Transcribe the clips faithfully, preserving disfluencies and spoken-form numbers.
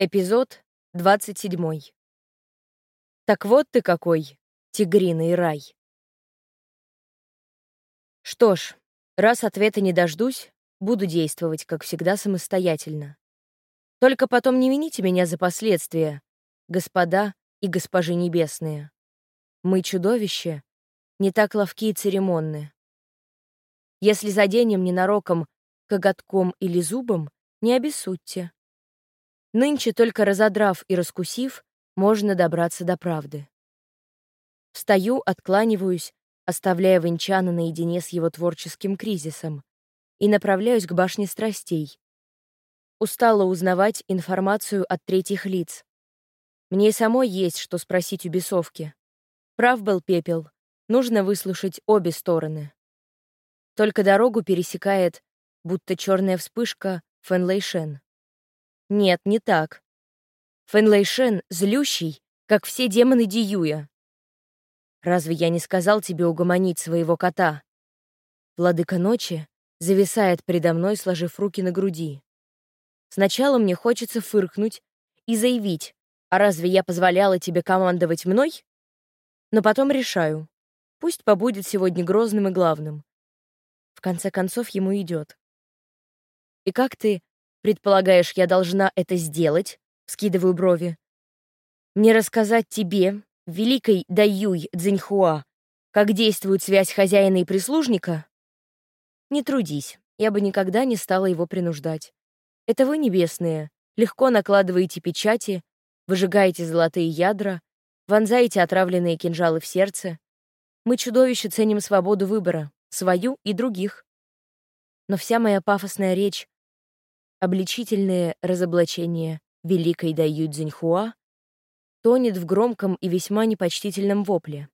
Эпизод двадцать седьмой. Так вот ты какой, тигриный рай. Что ж, раз ответа не дождусь, буду действовать, как всегда, самостоятельно. Только потом не вините меня за последствия, господа и госпожи небесные. Мы, чудовища, не так ловки и церемонны. Если заденем ненароком коготком или зубом, не обессудьте. Нынче, только разодрав и раскусив, можно добраться до правды. Встаю, откланиваюсь, оставляя Вэньчана наедине с его творческим кризисом, и направляюсь к башне страстей. Устала узнавать информацию от третьих лиц. Мне и самой есть что спросить у бесовки. Прав был Пепел, нужно выслушать обе стороны. Только дорогу пересекает, будто черная вспышка, Фэн Лэйшэн. Нет, не так. Фэн Лэйшэн злющий, как все демоны Диюя. Разве я не сказал тебе угомонить своего кота? Владыка ночи зависает предо мной, сложив руки на груди. Сначала мне хочется фыркнуть и заявить, а разве я позволяла тебе командовать мной? Но потом решаю, пусть побудет сегодня грозным и главным. В конце концов, ему идет. И как ты предполагаешь, я должна это сделать? Скидываю брови. Мне рассказать тебе, великой Даюй Цзиньхуа, как действует связь хозяина и прислужника? Не трудись, я бы никогда не стала его принуждать. Это вы, небесные, легко накладываете печати, выжигаете золотые ядра, вонзаете отравленные кинжалы в сердце. Мы, чудовища, ценим свободу выбора, свою и других. Но вся моя пафосная речь, обличительные разоблачения великой Даюй Цзиньхуа, тонет в громком и весьма непочтительном вопле.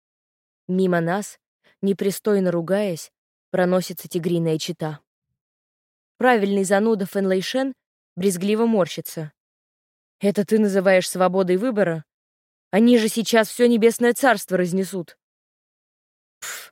Мимо нас, непристойно ругаясь, проносится тигриная чета. Правильный зануда Фэн Лэйшэн брезгливо морщится. «Это ты называешь свободой выбора? Они же сейчас все небесное царство разнесут». Пф.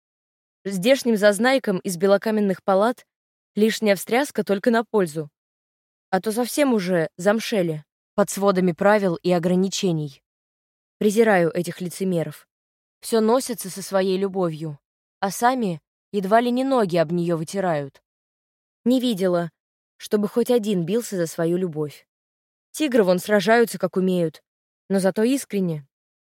Здешним зазнайкам из белокаменных палат лишняя встряска только на пользу. А то совсем уже замшели под сводами правил и ограничений. Презираю этих лицемеров. Все носятся со своей любовью, а сами едва ли не ноги об нее вытирают. Не видела, чтобы хоть один бился за свою любовь. Тигры вон сражаются, как умеют, но зато искренне.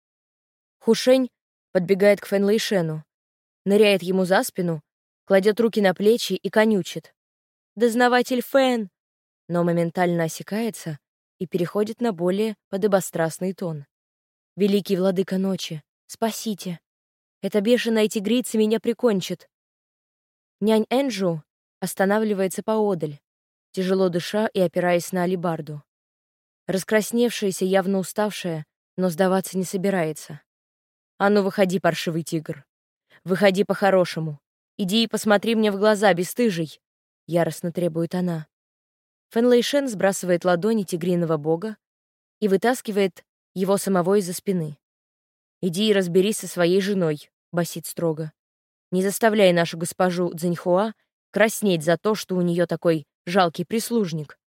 Хушень подбегает к Фэн Лэйшэну, ныряет ему за спину, кладет руки на плечи и конючит. «Дознаватель Фэн!» Но моментально осекается и переходит на более подобострастный тон. «Великий владыка ночи, спасите! Эта бешеная тигрица меня прикончит!» Нянь Энджу останавливается поодаль, тяжело дыша и опираясь на алебарду. Раскрасневшаяся, явно уставшая, но сдаваться не собирается. «А ну, выходи, паршивый тигр! Выходи по-хорошему! Иди и посмотри мне в глаза, бесстыжий!» — яростно требует она. Фэн Лэйшэн сбрасывает ладони тигриного бога и вытаскивает его самого из-за спины. «Иди и разберись со своей женой», — басит строго. «Не заставляй нашу госпожу Цзиньхуа краснеть за то, что у нее такой жалкий прислужник».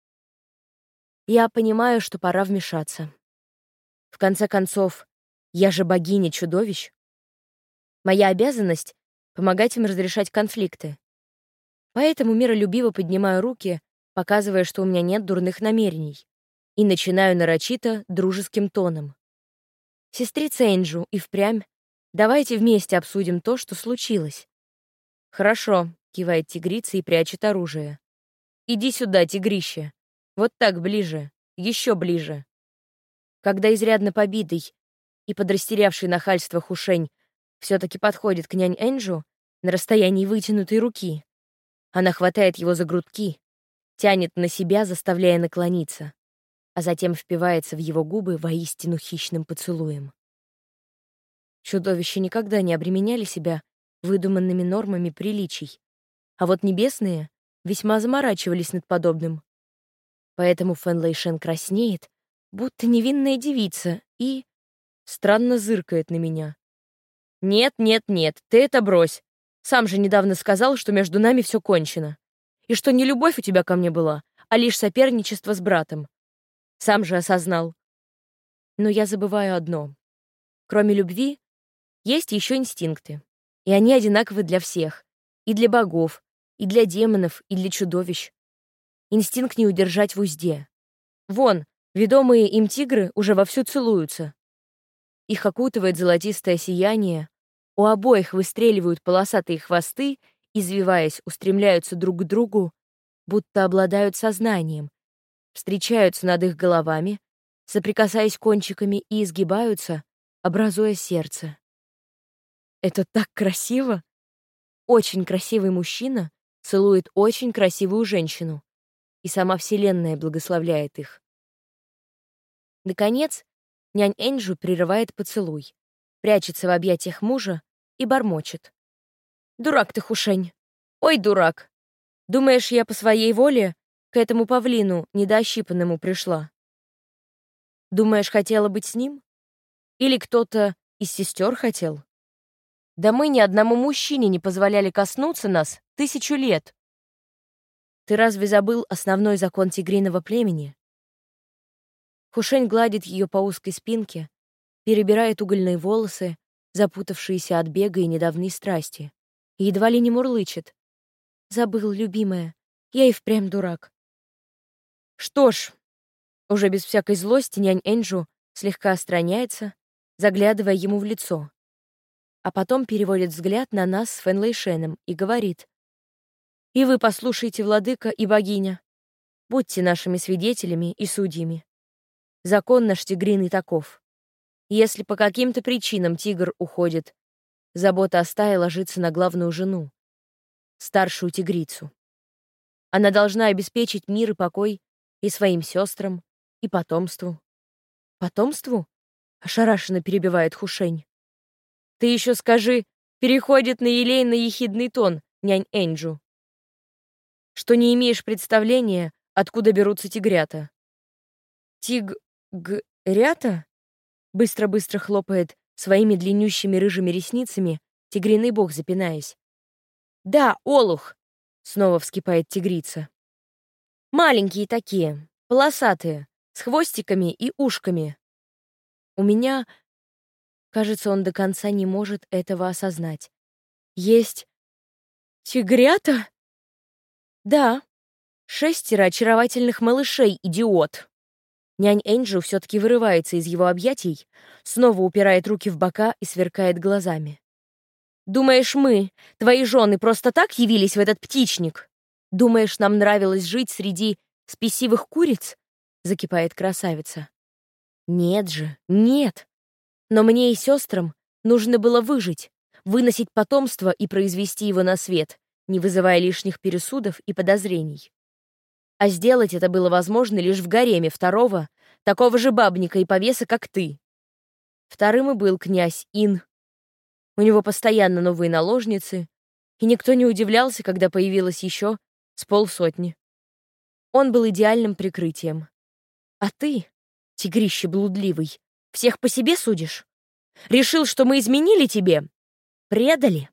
Я понимаю, что пора вмешаться. В конце концов, я же богиня чудовищ. Моя обязанность — помогать им разрешать конфликты. Поэтому миролюбиво поднимаю руки, показывая, что у меня нет дурных намерений, и начинаю нарочито дружеским тоном. «Сестрица Энджу, и впрямь, давайте вместе обсудим то, что случилось». «Хорошо», — кивает тигрица и прячет оружие. «Иди сюда, тигрище. Вот так, ближе, еще ближе». Когда изрядно побитый и подрастерявший нахальство Хушень все-таки подходит к нянь Энджу на расстоянии вытянутой руки, она хватает его за грудки, тянет на себя, заставляя наклониться, а затем впивается в его губы воистину хищным поцелуем. Чудовища никогда не обременяли себя выдуманными нормами приличий, а вот небесные весьма заморачивались над подобным. Поэтому Фэн Лэйшэн краснеет, будто невинная девица, и странно зыркает на меня. «Нет, нет, нет, ты это брось. Сам же недавно сказал, что между нами все кончено. И что не любовь у тебя ко мне была, а лишь соперничество с братом. Сам же осознал. Но я забываю одно. Кроме любви, есть еще инстинкты. И они одинаковы для всех. И для богов, и для демонов, и для чудовищ. Инстинкт не удержать в узде. Вон, ведомые им тигры уже вовсю целуются. Их окутывает золотистое сияние, у обоих выстреливают полосатые хвосты, извиваясь, устремляются друг к другу, будто обладают сознанием, встречаются над их головами, соприкасаясь кончиками и изгибаются, образуя сердце. Это так красиво! Очень красивый мужчина целует очень красивую женщину, и сама Вселенная благословляет их. Наконец, нянь Энджу прерывает поцелуй, прячется в объятиях мужа и бормочет. «Дурак ты, Хушень! Ой, дурак! Думаешь, я по своей воле к этому павлину недоощипанному пришла? Думаешь, хотела быть с ним? Или кто-то из сестер хотел? Да мы ни одному мужчине не позволяли коснуться нас тысячу лет. Ты разве забыл основной закон тигриного племени?» Хушень гладит ее по узкой спинке, перебирает угольные волосы, запутавшиеся от бега и недавней страсти, и едва ли не мурлычет. «Забыл, любимая, я и впрямь дурак». Что ж, уже без всякой злости нянь Энджу слегка отстраняется, заглядывая ему в лицо, а потом переводит взгляд на нас с Фэн Лэйшеном и говорит: «И вы послушайте, владыка и богиня, будьте нашими свидетелями и судьями. Закон наш тигриный таков. Если по каким-то причинам тигр уходит, забота о стае ложится на главную жену, старшую тигрицу. Она должна обеспечить мир и покой и своим сестрам, и потомству». «Потомству?» — ошарашенно перебивает Хушень. «Ты еще скажи, переходит на елейно-ехидный тон, нянь Энджу, что не имеешь представления, откуда берутся тигрята». «Тиг-г-рята?» — быстро-быстро хлопает своими длиннющими рыжими ресницами тигриный бог, запинаясь. «Да, олух!» — снова вскипает тигрица. «Маленькие такие, полосатые, с хвостиками и ушками». У меня, кажется, он до конца не может этого осознать. Есть тигрята? Да, шестеро очаровательных малышей, идиот. Нянь Энджу все-таки вырывается из его объятий, снова упирает руки в бока и сверкает глазами. «Думаешь, мы, твои жены, просто так явились в этот птичник? Думаешь, нам нравилось жить среди спесивых куриц?» — закипает красавица. «Нет же, нет. Но мне и сестрам нужно было выжить, выносить потомство и произвести его на свет, не вызывая лишних пересудов и подозрений. А сделать это было возможно лишь в гареме второго, такого же бабника и повеса, как ты. Вторым и был князь Ин. У него постоянно новые наложницы, и никто не удивлялся, когда появилось еще с полсотни. Он был идеальным прикрытием. А ты, тигрище блудливый, всех по себе судишь? Решил, что мы изменили тебе? Предали?»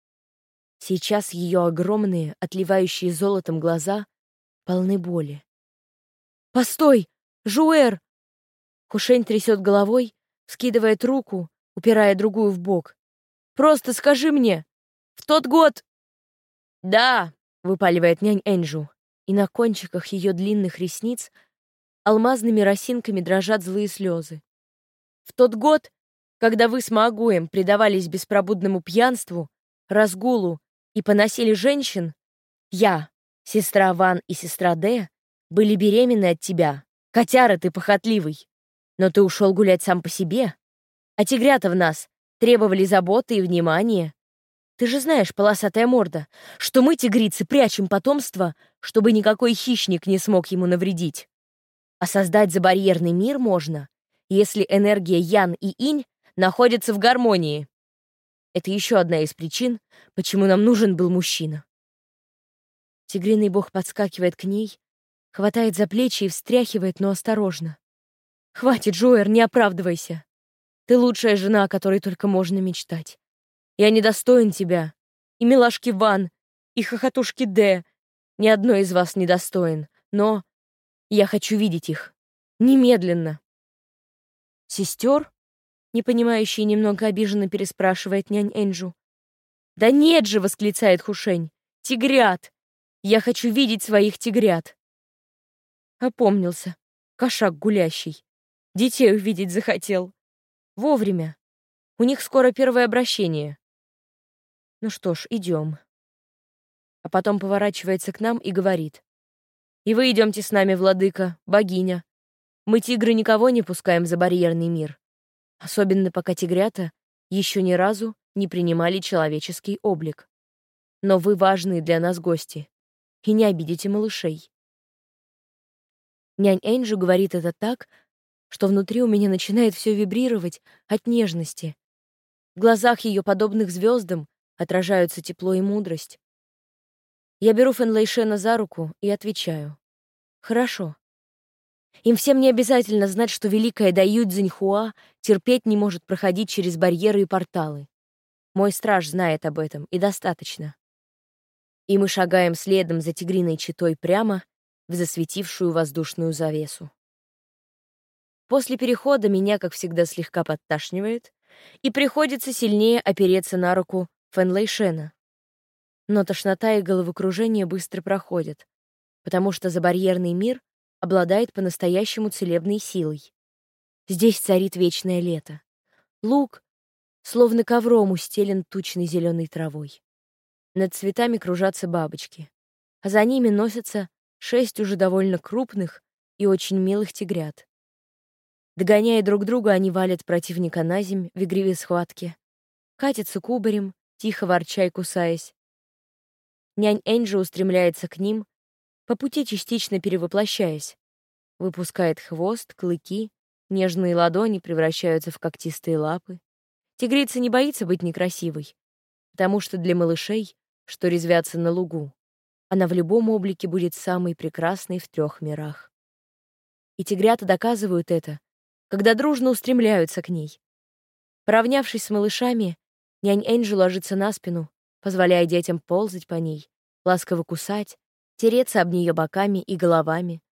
Сейчас ее огромные, отливающие золотом глаза полны боли. «Постой! Жуэр!» Хушень трясет головой, вскидывает руку, упирая другую в бок. «Просто скажи мне, в тот год...» «Да!» — выпаливает нянь Энджу, и на кончиках ее длинных ресниц алмазными росинками дрожат злые слезы. «В тот год, когда вы с Маагуем предавались беспробудному пьянству, разгулу и поносили женщин, я, сестра Ван и сестра Дэ, были беременны от тебя. Котяра ты похотливый. Но ты ушел гулять сам по себе. А тигрята в нас требовали заботы и внимания. Ты же знаешь, полосатая морда, что мы, тигрицы, прячем потомство, чтобы никакой хищник не смог ему навредить. А создать забарьерный мир можно, если энергия Ян и Инь находятся в гармонии. Это еще одна из причин, почему нам нужен был мужчина». Тигриный бог подскакивает к ней, хватает за плечи и встряхивает, но осторожно. «Хватит, Жуэр, не оправдывайся. Ты лучшая жена, о которой только можно мечтать. Я недостоин тебя. И милашки Ван, и хохотушки Дэ. Ни одной из вас не достоин. Но я хочу видеть их. Немедленно!» «Сестер?» — непонимающий немного обиженно переспрашивает нянь Энджу. «Да нет же!» — восклицает Хушень. «Тигрят! Я хочу видеть своих тигрят!» Опомнился. Кошак гулящий. Детей увидеть захотел. Вовремя. У них скоро первое обращение. Ну что ж, идем. А потом поворачивается к нам и говорит: «И вы идемте с нами, владыка, богиня. Мы, тигры, никого не пускаем за барьерный мир. Особенно пока тигрята еще ни разу не принимали человеческий облик. Но вы важные для нас гости. И не обидите малышей». Нянь Энджи говорит это так, что внутри у меня начинает все вибрировать от нежности. В глазах ее, подобных звездам, отражаются тепло и мудрость. Я беру Фэнлэйшена за руку и отвечаю: «Хорошо. Им всем не обязательно знать, что великая Даю Цзиньхуа терпеть не может проходить через барьеры и порталы. Мой страж знает об этом, и достаточно». И мы шагаем следом за тигриной четой прямо в засветившую воздушную завесу. После перехода меня, как всегда, слегка подташнивает, и приходится сильнее опереться на руку Фэнлэйшена. Но тошнота и головокружение быстро проходят, потому что забарьерный мир обладает по-настоящему целебной силой. Здесь царит вечное лето. Луг словно ковром устелен тучной зеленой травой. Над цветами кружатся бабочки, а за ними носятся шесть уже довольно крупных и очень милых тигрят. Догоняя друг друга, они валят противника на земь в игривой схватке, катятся кубарем, тихо ворча и кусаясь. Нянь Энджи устремляется к ним, по пути частично перевоплощаясь, выпускает хвост, клыки, нежные ладони превращаются в когтистые лапы. Тигрица не боится быть некрасивой, потому что для малышей, что резвятся на лугу, она в любом облике будет самой прекрасной в трех мирах. И тигрята доказывают это, когда дружно устремляются к ней. Поравнявшись с малышами, нянь Энджи ложится на спину, позволяя детям ползать по ней, ласково кусать, тереться об нее боками и головами.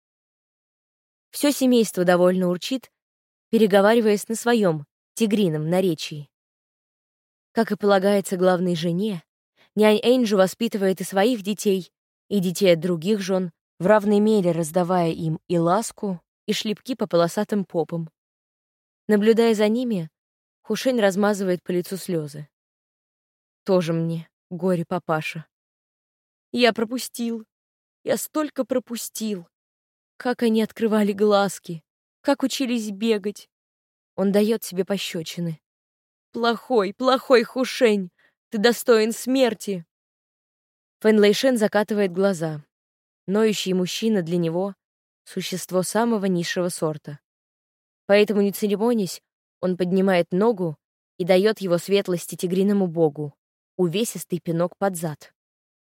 Все семейство довольно урчит, переговариваясь на своем тигрином наречии. Как и полагается главной жене, нянь Энджи воспитывает и своих детей, и детей от других жен, в равной мере раздавая им и ласку, и шлепки по полосатым попам. Наблюдая за ними, Хушень размазывает по лицу слезы. Тоже мне горе-папаша. Я пропустил. Я столько пропустил. Как они открывали глазки, как учились бегать. Он дает себе пощечины. Плохой, плохой Хушень, ты достоин смерти. Фэнлэйшен закатывает глаза. Ноющий мужчина для него — существо самого низшего сорта. Поэтому, не церемонясь, он поднимает ногу и дает его светлости тигриному богу увесистый пинок под зад.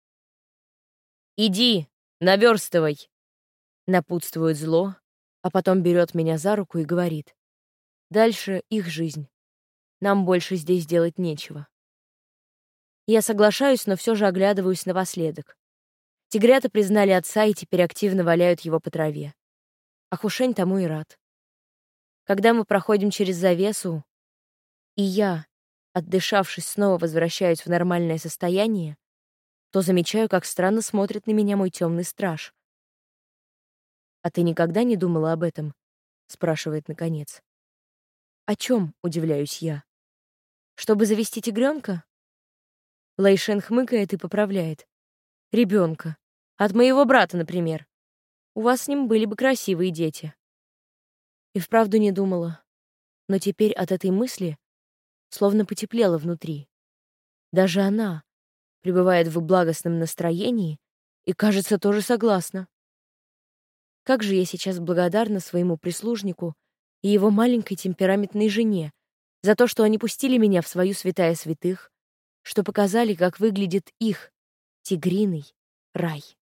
«Иди, наверстывай!» Напутствует зло, а потом берет меня за руку и говорит: «Дальше их жизнь. Нам больше здесь делать нечего». Я соглашаюсь, но все же оглядываюсь напоследок. Тигрята признали отца и теперь активно валяют его по траве. А Хушень тому и рад. Когда мы проходим через завесу, и я, отдышавшись, снова возвращаюсь в нормальное состояние, то замечаю, как странно смотрит на меня мой темный страж. «А ты никогда не думала об этом?» — спрашивает наконец. «О чем?» — удивляюсь я. «Чтобы завести тигренка?» Лэйшен хмыкает и поправляет. «Ребенка. От моего брата, например. У вас с ним были бы красивые дети». И вправду не думала. Но теперь от этой мысли словно потеплело внутри. Даже она пребывает в благостном настроении и, кажется, тоже согласна. Как же я сейчас благодарна своему прислужнику и его маленькой темпераментной жене за то, что они пустили меня в свою святая святых, что показали, как выглядит их тигриный рай.